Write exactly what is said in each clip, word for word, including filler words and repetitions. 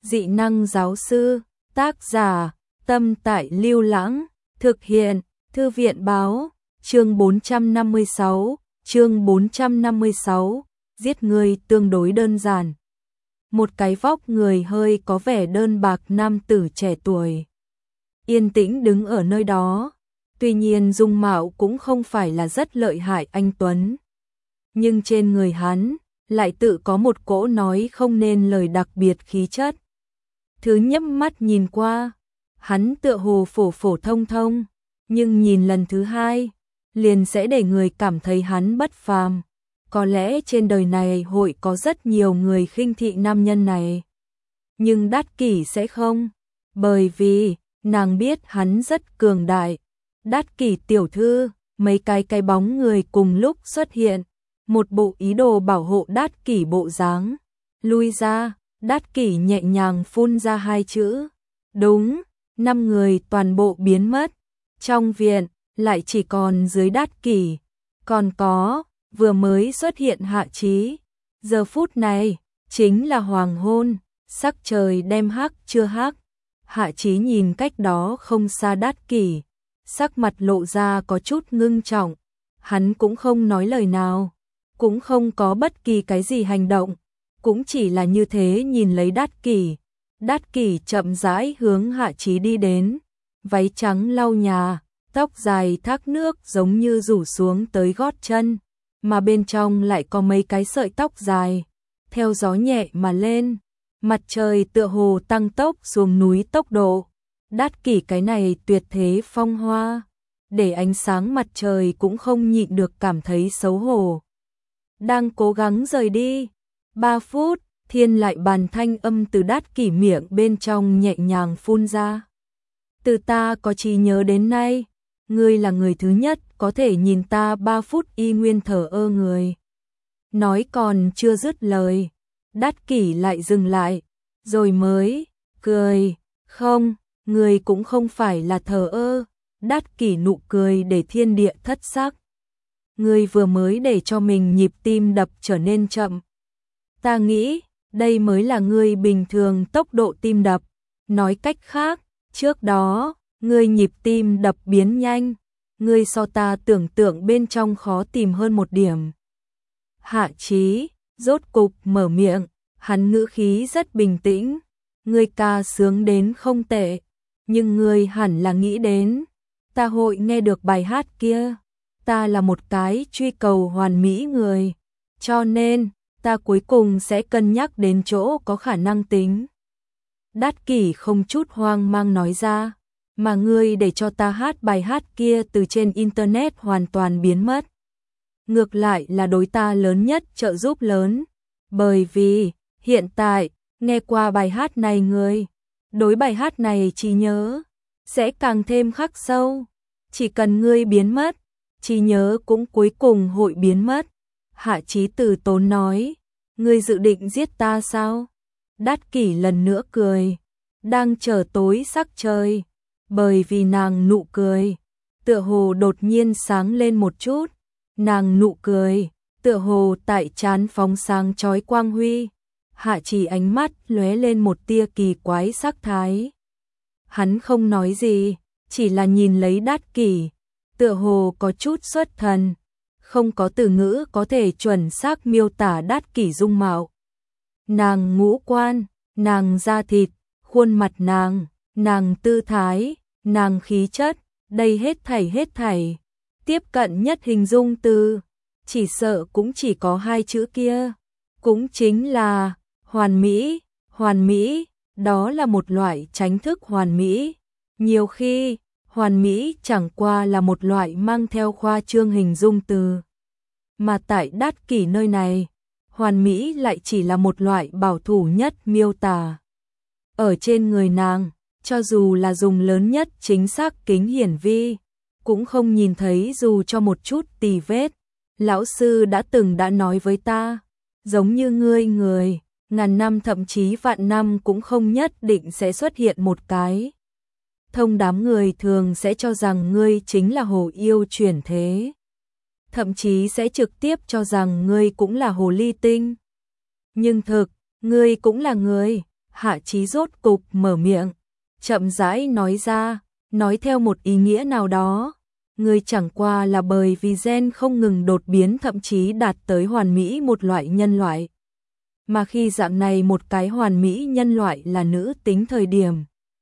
Dị năng giáo sư, tác giả, Tâm Tại Lưu Lãng, thực hiện, Thư viện báo, chương bốn trăm năm mươi sáu, chương bốn trăm năm mươi sáu, giết người tương đối đơn giản. Một cái vóc người hơi có vẻ đơn bạc nam tử trẻ tuổi. Yên tĩnh đứng ở nơi đó, tuy nhiên dung mạo cũng không phải là rất lợi hại anh tuấn. Nhưng trên người hắn, lại tự có một cỗ nói không nên lời đặc biệt khí chất. Thứ nhấp mắt nhìn qua, hắn tựa hồ phổ phổ thông thông, nhưng nhìn lần thứ hai, liền sẽ để người cảm thấy hắn bất phàm. Có lẽ trên đời này hội có rất nhiều người khinh thị nam nhân này. Nhưng Đát Kỷ sẽ không, bởi vì nàng biết hắn rất cường đại. Đát Kỷ tiểu thư, mấy cái cái bóng người cùng lúc xuất hiện, một bộ ý đồ bảo hộ Đát Kỷ bộ dáng. Lui ra, Đát Kỷ nhẹ nhàng phun ra hai chữ. Đúng, năm người toàn bộ biến mất. Trong viện, lại chỉ còn dưới Đát Kỷ, còn có vừa mới xuất hiện Hạ Chí. Giờ phút này, chính là hoàng hôn, sắc trời đem hắc chưa hắc. Hạ Chí nhìn cách đó không xa Đát Kỷ, sắc mặt lộ ra có chút ngưng trọng. Hắn cũng không nói lời nào, cũng không có bất kỳ cái gì hành động, cũng chỉ là như thế nhìn lấy Đát Kỷ. Đát Kỷ chậm rãi hướng Hạ Chí đi đến, váy trắng lau nhà, tóc dài thác nước giống như rủ xuống tới gót chân, mà bên trong lại có mấy cái sợi tóc dài, theo gió nhẹ mà lên. Mặt trời tựa hồ tăng tốc xuống núi tốc độ. Đát Kỷ cái này tuyệt thế phong hoa, để ánh sáng mặt trời cũng không nhịn được cảm thấy xấu hổ. Đang cố gắng rời đi. Ba phút, thiên lại bàn thanh âm từ Đát Kỷ miệng bên trong nhẹ nhàng phun ra. Từ ta có trí nhớ đến nay, ngươi là người thứ nhất có thể nhìn ta ba phút y nguyên thờ ơ người. Nói còn chưa dứt lời, Đát Kỷ lại dừng lại, rồi mới cười. Không, ngươi cũng không phải là thờ ơ. Đát Kỷ nụ cười để thiên địa thất sắc. Ngươi vừa mới để cho mình nhịp tim đập trở nên chậm. Ta nghĩ, đây mới là ngươi bình thường tốc độ tim đập. Nói cách khác, trước đó, ngươi nhịp tim đập biến nhanh, ngươi so ta tưởng tượng bên trong khó tìm hơn một điểm. Hạ Chí rốt cục mở miệng, hắn ngữ khí rất bình tĩnh. Ngươi ca sướng đến không tệ, nhưng ngươi hẳn là nghĩ đến, ta hội nghe được bài hát kia. Ta là một cái truy cầu hoàn mỹ người, cho nên ta cuối cùng sẽ cân nhắc đến chỗ có khả năng tính. Đát Kỷ không chút hoang mang nói ra, mà ngươi để cho ta hát bài hát kia từ trên internet hoàn toàn biến mất. Ngược lại là đối ta lớn nhất trợ giúp lớn, bởi vì hiện tại nghe qua bài hát này ngươi, đối bài hát này trí nhớ sẽ càng thêm khắc sâu. Chỉ cần ngươi biến mất, trí nhớ cũng cuối cùng hội biến mất. Hạ Chí từ tốn nói, ngươi dự định giết ta sao? Đát Kỷ lần nữa cười, đang chờ tối sắc trời, bởi vì nàng nụ cười tựa hồ đột nhiên sáng lên một chút. Nàng nụ cười tựa hồ tại trán phóng sáng chói quang huy. Hạ Chí ánh mắt lóe lên một tia kỳ quái sắc thái. Hắn không nói gì, chỉ là nhìn lấy Đát Kỷ, tựa hồ có chút xuất thần, không có từ ngữ có thể chuẩn xác miêu tả Đát Kỷ dung mạo. Nàng ngũ quan, nàng da thịt, khuôn mặt nàng, nàng tư thái, nàng khí chất, đây hết thảy hết thảy, tiếp cận nhất hình dung từ, chỉ sợ cũng chỉ có hai chữ kia, cũng chính là hoàn mỹ. Hoàn mỹ, đó là một loại tránh thức hoàn mỹ. Nhiều khi, hoàn mỹ chẳng qua là một loại mang theo khoa trương hình dung từ. Mà tại Đát Kỷ nơi này, hoàn mỹ lại chỉ là một loại bảo thủ nhất miêu tả. Ở trên người nàng, cho dù là dùng lớn nhất chính xác kính hiển vi, cũng không nhìn thấy dù cho một chút tì vết. Lão sư đã từng đã nói với ta, giống như ngươi người, ngàn năm thậm chí vạn năm cũng không nhất định sẽ xuất hiện một cái. Thông đám người thường sẽ cho rằng ngươi chính là hồ yêu chuyển thế, thậm chí sẽ trực tiếp cho rằng ngươi cũng là hồ ly tinh. Nhưng thực, ngươi cũng là người. Hạ Chí rốt cục mở miệng, chậm rãi nói ra, nói theo một ý nghĩa nào đó. Ngươi chẳng qua là bởi vì gen không ngừng đột biến thậm chí đạt tới hoàn mỹ một loại nhân loại. Mà khi dạng này một cái hoàn mỹ nhân loại là nữ tính thời điểm,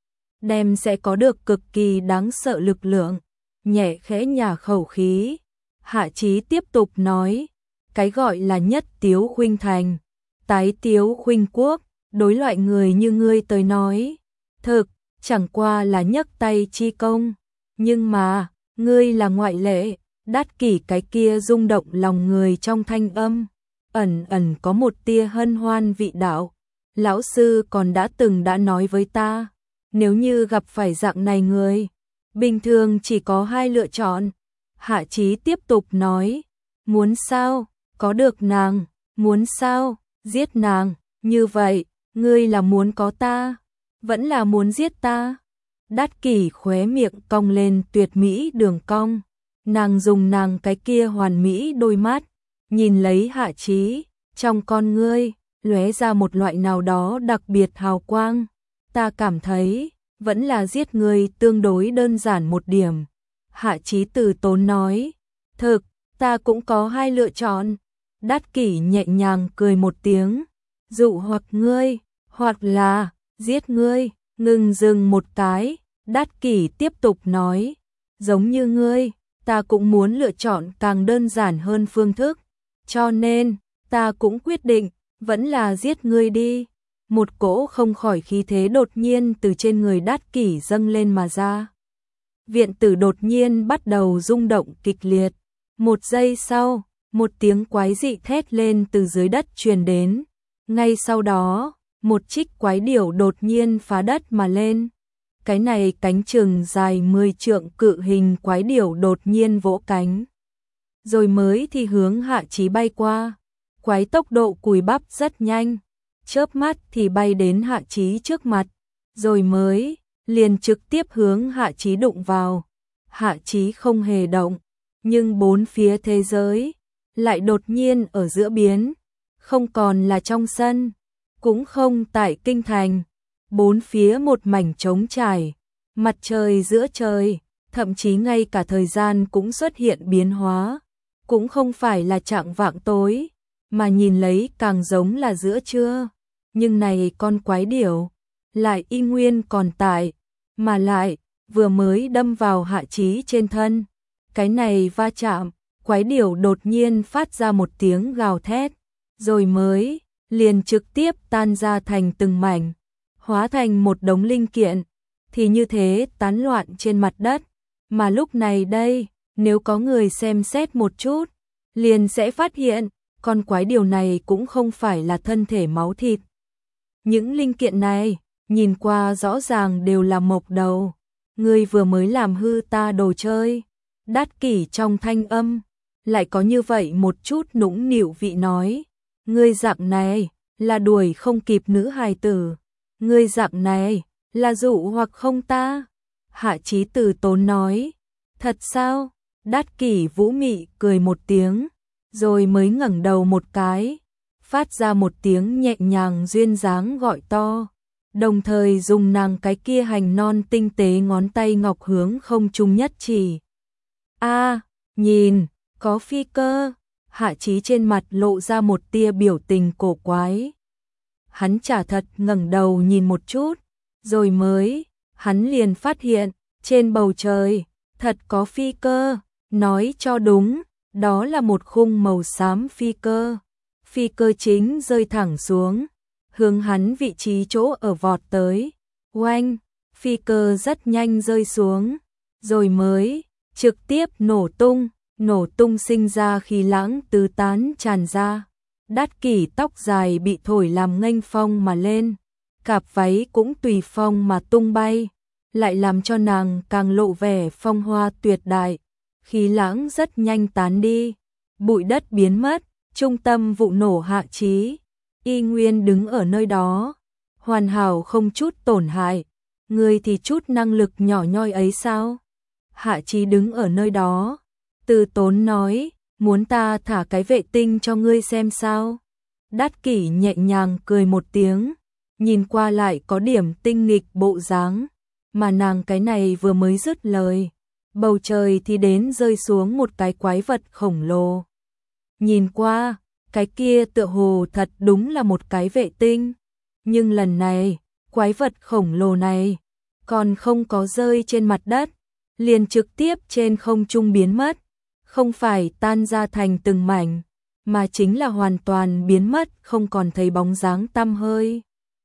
đem sẽ có được cực kỳ đáng sợ lực lượng. Nhẹ khẽ nhả khẩu khí, Hạ Chí tiếp tục nói, cái gọi là nhất tiếu khuynh thành, tái tiếu khuynh quốc, đối loại người như ngươi tới nói, thực, chẳng qua là nhấc tay chi công, nhưng mà, ngươi là ngoại lệ. Đát Kỷ cái kia rung động lòng người trong thanh âm, ẩn ẩn có một tia hân hoan vị đạo. Lão sư còn đã từng đã nói với ta, nếu như gặp phải dạng này người, bình thường chỉ có hai lựa chọn. Hạ Chí tiếp tục nói, muốn sao, có được nàng, muốn sao, giết nàng, như vậy, ngươi là muốn có ta, vẫn là muốn giết ta. Đát Kỷ khóe miệng cong lên tuyệt mỹ đường cong, nàng dùng nàng cái kia hoàn mỹ đôi mắt, nhìn lấy Hạ Chí, trong con ngươi, lóe ra một loại nào đó đặc biệt hào quang. Ta cảm thấy, vẫn là giết ngươi tương đối đơn giản một điểm. Hạ Chí từ tốn nói, thực, ta cũng có hai lựa chọn. Đát Kỷ nhẹ nhàng cười một tiếng, dụ hoặc ngươi, hoặc là, giết ngươi. Ngừng dừng một cái, Đát Kỷ tiếp tục nói, giống như ngươi, ta cũng muốn lựa chọn càng đơn giản hơn phương thức, cho nên, ta cũng quyết định, vẫn là giết ngươi đi. Một cỗ không khỏi khí thế đột nhiên từ trên người Đát Kỷ dâng lên mà ra. Viện tử đột nhiên bắt đầu rung động kịch liệt. Một giây sau, một tiếng quái dị thét lên từ dưới đất truyền đến. Ngay sau đó, một trích quái điểu đột nhiên phá đất mà lên. Cái này cánh chừng dài mười trượng cự hình quái điểu đột nhiên vỗ cánh, rồi mới thì hướng Hạ Chí bay qua. Quái tốc độ cùi bắp rất nhanh, chớp mắt thì bay đến Hạ Chí trước mặt, rồi mới liền trực tiếp hướng Hạ Chí đụng vào. Hạ Chí không hề động, nhưng bốn phía thế giới lại đột nhiên ở giữa biến, không còn là trong sân, cũng không tại kinh thành, bốn phía một mảnh trống trải, mặt trời giữa trời, thậm chí ngay cả thời gian cũng xuất hiện biến hóa, cũng không phải là chạng vạng tối, mà nhìn lấy càng giống là giữa trưa. Nhưng này con quái điểu lại y nguyên còn tại, mà lại vừa mới đâm vào Hạ Chí trên thân. Cái này va chạm, quái điểu đột nhiên phát ra một tiếng gào thét, rồi mới liền trực tiếp tan ra thành từng mảnh, hóa thành một đống linh kiện, thì như thế tán loạn trên mặt đất. Mà lúc này đây, nếu có người xem xét một chút, liền sẽ phát hiện, con quái điểu này cũng không phải là thân thể máu thịt. Những linh kiện này, nhìn qua rõ ràng đều là mộc đầu. Ngươi vừa mới làm hư ta đồ chơi. Đát Kỷ trong thanh âm, lại có như vậy một chút nũng nịu vị nói. Ngươi dạng này, là đuổi không kịp nữ hài tử. Ngươi dạng này, là dụ hoặc không ta. Hạ Chí từ tốn nói. Thật sao? Đát Kỷ vũ mị cười một tiếng, rồi mới ngẩng đầu một cái, phát ra một tiếng nhẹ nhàng duyên dáng gọi to, đồng thời dùng nàng cái kia hành non tinh tế ngón tay ngọc hướng không trung nhất chỉ. A, nhìn, có phi cơ. Hạ Chí trên mặt lộ ra một tia biểu tình cổ quái. Hắn chả thật ngẩng đầu nhìn một chút, rồi mới, hắn liền phát hiện, trên bầu trời, thật có phi cơ, nói cho đúng, đó là một khung màu xám phi cơ. Phi cơ chính rơi thẳng xuống, hướng hắn vị trí chỗ ở vọt tới. Oanh, phi cơ rất nhanh rơi xuống, rồi mới trực tiếp nổ tung, nổ tung sinh ra khí lãng tứ tán tràn ra. Đát Kỷ tóc dài bị thổi làm nghênh phong mà lên, cạp váy cũng tùy phong mà tung bay, lại làm cho nàng càng lộ vẻ phong hoa tuyệt đại. Khí lãng rất nhanh tán đi, bụi đất biến mất, trung tâm vụ nổ Hạ Chí y nguyên đứng ở nơi đó, hoàn hảo không chút tổn hại. Ngươi thì chút năng lực nhỏ nhoi ấy sao? Hạ Chí đứng ở nơi đó, từ tốn nói, muốn ta thả cái vệ tinh cho ngươi xem sao? Đát Kỷ nhẹ nhàng cười một tiếng, nhìn qua lại có điểm tinh nghịch bộ dáng, mà nàng cái này vừa mới dứt lời, bầu trời thì đến rơi xuống một cái quái vật khổng lồ. Nhìn qua, cái kia tựa hồ thật đúng là một cái vệ tinh, nhưng lần này, quái vật khổng lồ này còn không có rơi trên mặt đất, liền trực tiếp trên không trung biến mất, không phải tan ra thành từng mảnh, mà chính là hoàn toàn biến mất, không còn thấy bóng dáng tăm hơi.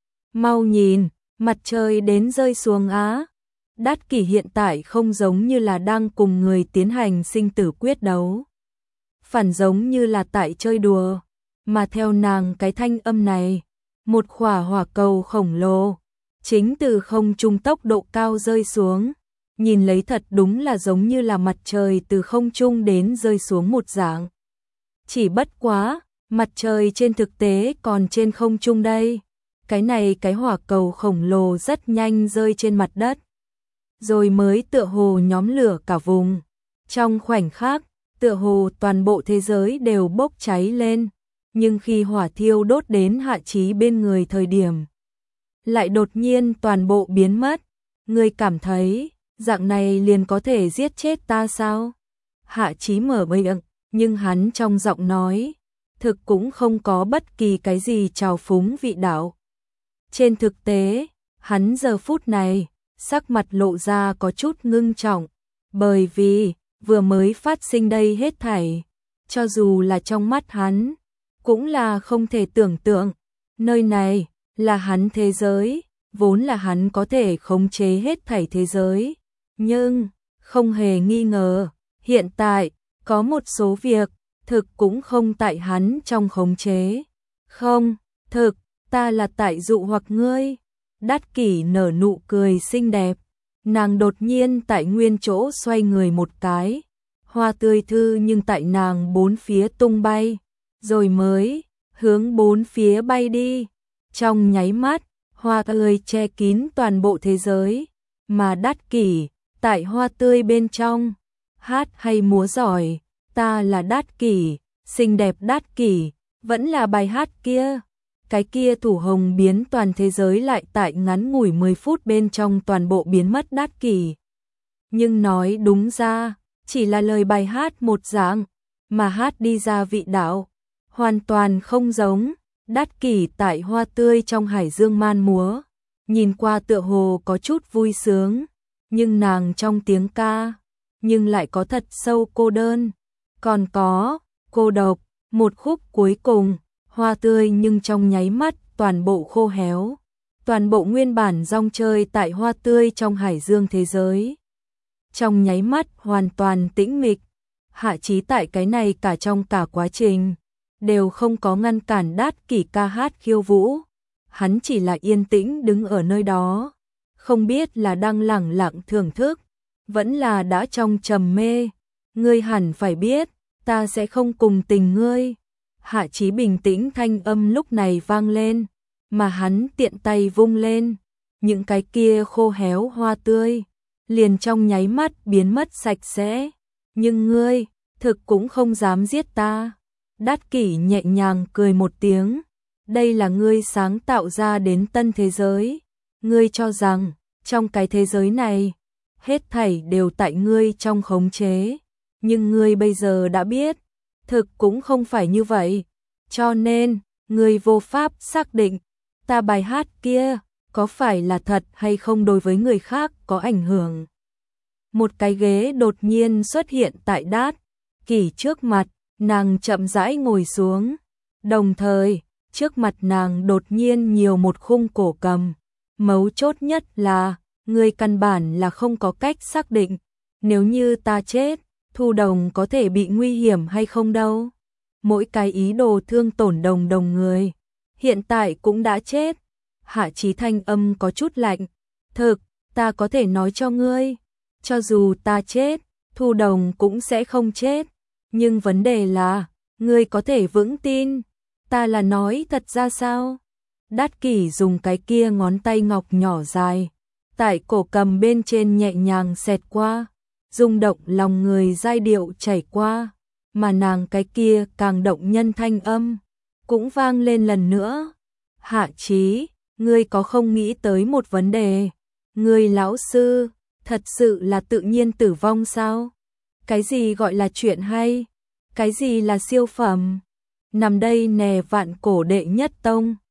Mau nhìn, mặt trời đến rơi xuống á. Đát Kỷ hiện tại không giống như là đang cùng người tiến hành sinh tử quyết đấu, phản giống như là tại chơi đùa, mà theo nàng cái thanh âm này, một khỏa hỏa cầu khổng lồ chính từ không trung tốc độ cao rơi xuống, nhìn lấy thật đúng là giống như là mặt trời từ không trung đến rơi xuống một dạng. Chỉ bất quá, mặt trời trên thực tế còn trên không trung đây. Cái này cái hỏa cầu khổng lồ rất nhanh rơi trên mặt đất, rồi mới tựa hồ nhóm lửa cả vùng. Trong khoảnh khắc, tựa hồ toàn bộ thế giới đều bốc cháy lên, nhưng khi hỏa thiêu đốt đến Hạ Chí bên người thời điểm, lại đột nhiên toàn bộ biến mất. Ngươi cảm thấy, dạng này liền có thể giết chết ta sao? Hạ Chí mở miệng, nhưng hắn trong giọng nói, thực cũng không có bất kỳ cái gì trào phúng vị đạo. Trên thực tế, hắn giờ phút này, sắc mặt lộ ra có chút ngưng trọng, bởi vì, vừa mới phát sinh đây hết thảy, cho dù là trong mắt hắn, cũng là không thể tưởng tượng, nơi này, là hắn thế giới, vốn là hắn có thể khống chế hết thảy thế giới, nhưng, không hề nghi ngờ, hiện tại, có một số việc, thực cũng không tại hắn trong khống chế. Không, thực, ta là tại dụ hoặc ngươi. Đát Kỷ nở nụ cười xinh đẹp, nàng đột nhiên tại nguyên chỗ xoay người một cái, hoa tươi thư nhưng tại nàng bốn phía tung bay, rồi mới hướng bốn phía bay đi. Trong nháy mắt, hoa tươi che kín toàn bộ thế giới, mà Đát Kỷ tại hoa tươi bên trong, hát hay múa giỏi, ta là Đát Kỷ, xinh đẹp Đát Kỷ, vẫn là bài hát kia. Cái kia thủ hồng biến toàn thế giới lại tại ngắn ngủi mười phút bên trong toàn bộ biến mất Đát Kỷ. Nhưng nói đúng ra, chỉ là lời bài hát một dạng, mà hát đi ra vị đạo, hoàn toàn không giống. Đát Kỷ tại hoa tươi trong hải dương man múa, nhìn qua tựa hồ có chút vui sướng, nhưng nàng trong tiếng ca, nhưng lại có thật sâu cô đơn, còn có cô độc. Một khúc cuối cùng, hoa tươi nhưng trong nháy mắt toàn bộ khô héo, toàn bộ nguyên bản rong chơi tại hoa tươi trong hải dương thế giới, trong nháy mắt hoàn toàn tĩnh mịch. Hạ Chí tại cái này cả trong cả quá trình đều không có ngăn cản Đát Kỷ ca hát khiêu vũ, hắn chỉ là yên tĩnh đứng ở nơi đó, không biết là đang lẳng lặng thưởng thức, vẫn là đã trong trầm mê. Ngươi hẳn phải biết, ta sẽ không cùng tình ngươi. Hạ Chí bình tĩnh thanh âm lúc này vang lên, mà hắn tiện tay vung lên, những cái kia khô héo hoa tươi liền trong nháy mắt biến mất sạch sẽ. Nhưng ngươi, thực cũng không dám giết ta. Đát Kỷ nhẹ nhàng cười một tiếng, đây là ngươi sáng tạo ra đến tân thế giới, ngươi cho rằng, trong cái thế giới này, hết thảy đều tại ngươi trong khống chế, nhưng ngươi bây giờ đã biết, thực cũng không phải như vậy, cho nên, ngươi vô pháp xác định, ta bài hát kia, có phải là thật hay không đối với người khác có ảnh hưởng. Một cái ghế đột nhiên xuất hiện tại Đát Kỷ trước mặt, nàng chậm rãi ngồi xuống, đồng thời, trước mặt nàng đột nhiên nhiều một khung cổ cầm, mấu chốt nhất là, ngươi căn bản là không có cách xác định, nếu như ta chết, Thu Đồng có thể bị nguy hiểm hay không đâu. Mỗi cái ý đồ thương tổn Đồng Đồng người, hiện tại cũng đã chết. Hạ Chí thanh âm có chút lạnh, thực, ta có thể nói cho ngươi, cho dù ta chết, Thu Đồng cũng sẽ không chết, nhưng vấn đề là, ngươi có thể vững tin, ta là nói thật ra sao? Đát Kỷ dùng cái kia ngón tay ngọc nhỏ dài, tại cổ cầm bên trên nhẹ nhàng xẹt qua, rung động lòng người giai điệu chảy qua, mà nàng cái kia càng động nhân thanh âm, cũng vang lên lần nữa. Hạ Chí, ngươi có không nghĩ tới một vấn đề? Ngươi lão sư, thật sự là tự nhiên tử vong sao? Cái gì gọi là chuyện hay? Cái gì là siêu phẩm? Nằm đây nè vạn cổ đệ nhất tông.